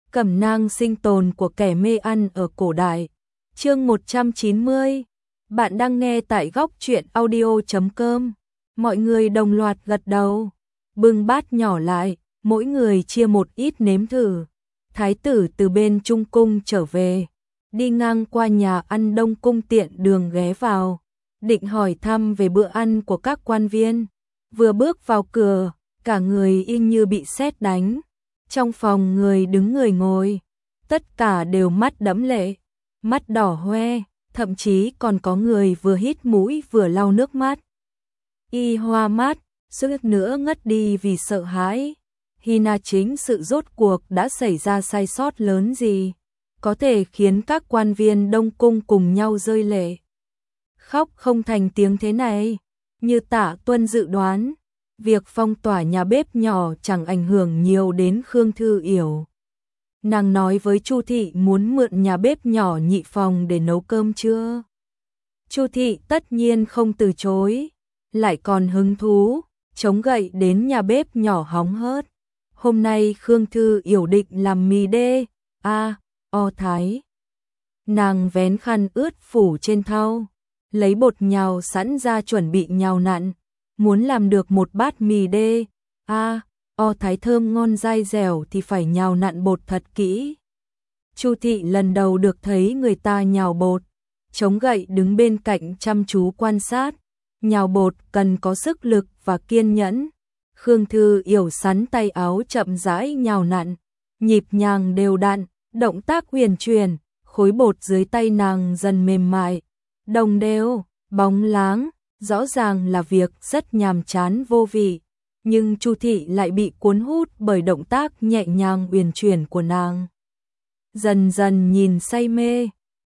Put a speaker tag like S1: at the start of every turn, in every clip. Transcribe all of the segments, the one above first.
S1: Cẩm nang sinh tồn của kẻ mê ăn ở cổ đại. Chương 190. Bạn đang nghe tại góc truyện audio.com. Mọi người đồng loạt gật đầu, bưng bát nhỏ lại, mỗi người chia một ít nếm thử. Thái tử từ bên Trung cung trở về, đi ngang qua nhà ăn Đông cung tiện đường ghé vào, định hỏi thăm về bữa ăn của các quan viên. Vừa bước vào cửa, cả người y như bị sét đánh. Trong phòng người đứng người ngồi, tất cả đều mắt đẫm lệ, mắt đỏ hoe, thậm chí còn có người vừa hít mũi vừa lau nước mắt. Y hoa mắt, suýt nữa ngất đi vì sợ hãi. Hina chính sự rốt cuộc đã xảy ra sai sót lớn gì, có thể khiến các quan viên Đông cung cùng nhau rơi lệ, khóc không thành tiếng thế này. Như Tạ Tuân dự đoán, việc phong tỏa nhà bếp nhỏ chẳng ảnh hưởng nhiều đến Khương Thư Yểu. Nàng nói với Chu thị muốn mượn nhà bếp nhỏ nhị phòng để nấu cơm trưa. Chu thị tất nhiên không từ chối, lại còn hứng thú chống gậy đến nhà bếp nhỏ hóng hớt. Hôm nay Khương Thư Yểu định làm mì đê, o thái. Nàng vén khăn ướt phủ trên thau, lấy bột nhào sẵn ra chuẩn bị nhào nặn. Muốn làm được một bát mì đê, o thái thơm ngon dai dẻo thì phải nhào nặn bột thật kỹ. Chu thị lần đầu được thấy người ta nhào bột, chống gậy đứng bên cạnh chăm chú quan sát. Nhào bột cần có sức lực và kiên nhẫn. Khương Thư Yểu sắn tay áo chậm rãi nhào nặn, nhịp nhàng đều đặn, động tác huyền chuyển, khối bột dưới tay nàng dần mềm mại, đồng đều, bóng láng. Rõ ràng là việc rất nhàm chán vô vị, nhưng Chu thị lại bị cuốn hút bởi động tác nhẹ nhàng uyển chuyển của nàng. Dần dần nhìn say mê.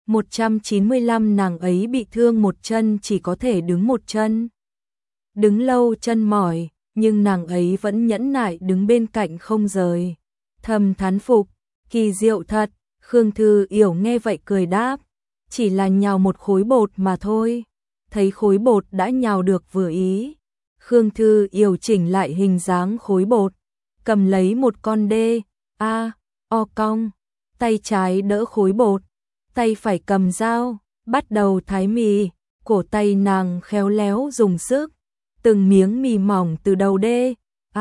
S1: 195 nàng ấy bị thương một chân, chỉ có thể đứng một chân. Đứng lâu chân mỏi, nhưng nàng ấy vẫn nhẫn nại đứng bên cạnh không rời. Thầm thán phục, kỳ diệu thật. Khương Thư Yểu nghe vậy cười đáp, chỉ là nhào một khối bột mà thôi. Thấy khối bột đã nhào được vừa ý, Khương Thư Yểu chỉnh lại hình dáng khối bột, cầm lấy một con đê, o cong, tay trái đỡ khối bột, tay phải cầm dao, bắt đầu thái mì. Cổ tay nàng khéo léo dùng sức, từng miếng mì mỏng từ đầu đê,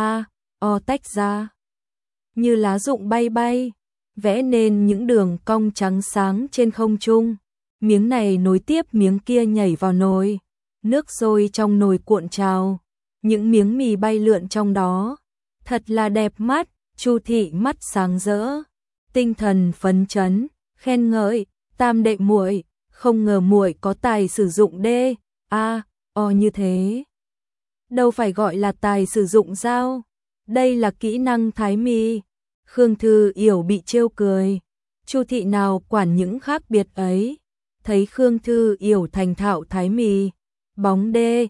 S1: o tách ra, như lá rụng bay bay, vẽ nên những đường cong trắng sáng trên không trung. Miếng này nối tiếp miếng kia nhảy vào nồi, nước sôi trong nồi cuộn trào, những miếng mì bay lượn trong đó, thật là đẹp mắt. Chu thị mắt sáng rỡ, tinh thần phấn chấn, khen ngợi, Tam đệ muội, không ngờ muội có tài sử dụng đê, o như thế. Đâu phải gọi là tài sử dụng dao, đây là kỹ năng thái mì. Khương Thư Yểu bị trêu cười, Chu thị nào quản những khác biệt ấy. Thấy Khương Thư Yểu thành thạo thái mì, bóng đê,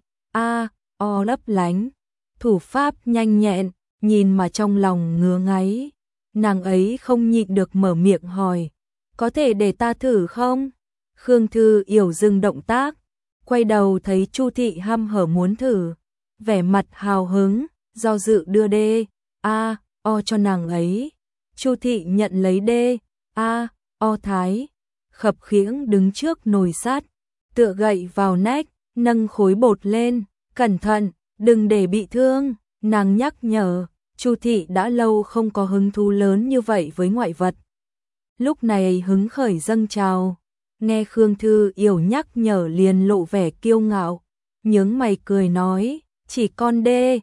S1: o lấp lánh, thủ pháp nhanh nhẹn, nhìn mà trong lòng ngứa ngáy. Nàng ấy không nhịn được mở miệng hỏi, có thể để ta thử không? Khương Thư Yểu dừng động tác, quay đầu thấy Chu thị hăm hở muốn thử, vẻ mặt hào hứng, do dự đưa đê, o cho nàng ấy. Chu thị nhận lấy đê, o thái, khập khiễng đứng trước nồi sắt, tựa gậy vào nách, nâng khối bột lên, cẩn thận, đừng để bị thương. Nàng nhắc nhở. Chu thị đã lâu không có hứng thú lớn như vậy với ngoại vật, lúc này hứng khởi dâng trào. Nghe Khương Thư Yểu nhắc nhở liền lộ vẻ kiêu ngạo, nhướng mày cười nói, chỉ con đê,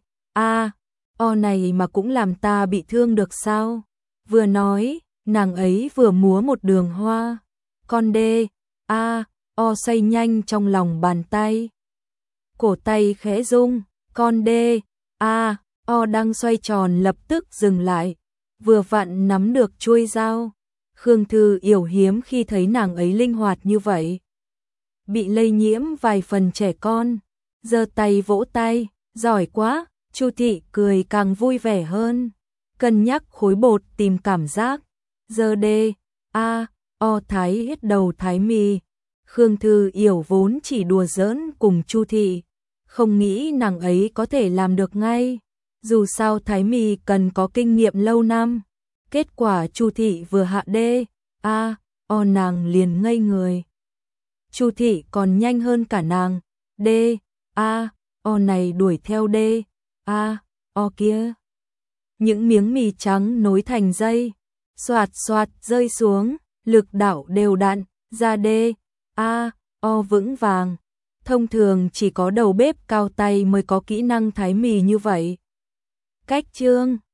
S1: o này mà cũng làm ta bị thương được sao? Vừa nói, nàng ấy vừa múa một đường hoa. Con đê, o xoay nhanh trong lòng bàn tay. Cổ tay khẽ rung, con đê, o đang xoay tròn lập tức dừng lại, vừa vặn nắm được chuôi dao. Khương Thư Yểu hiếm khi thấy nàng ấy linh hoạt như vậy, bị lây nhiễm vài phần trẻ con, giơ tay vỗ tay, giỏi quá. Chu thị cười càng vui vẻ hơn, cân nhắc khối bột tìm cảm giác, giơ đê, o thái hết đầu thái mì. Khương Thư Yểu vốn chỉ đùa giỡn cùng Chu thị, không nghĩ nàng ấy có thể làm được ngay. Dù sao thái mì cần có kinh nghiệm lâu năm, Kết quả Chu thị vừa hạ đê, nàng liền ngây người. Chu thị còn nhanh hơn cả nàng, đê, này đuổi theo đê, kia. Những miếng mì trắng nối thành dây, xoạt xoạt rơi xuống, lực đạo đều đặn, ra đê, vững vàng. Thông thường chỉ có đầu bếp cao tay mới có kỹ năng thái mì như vậy. Cách chương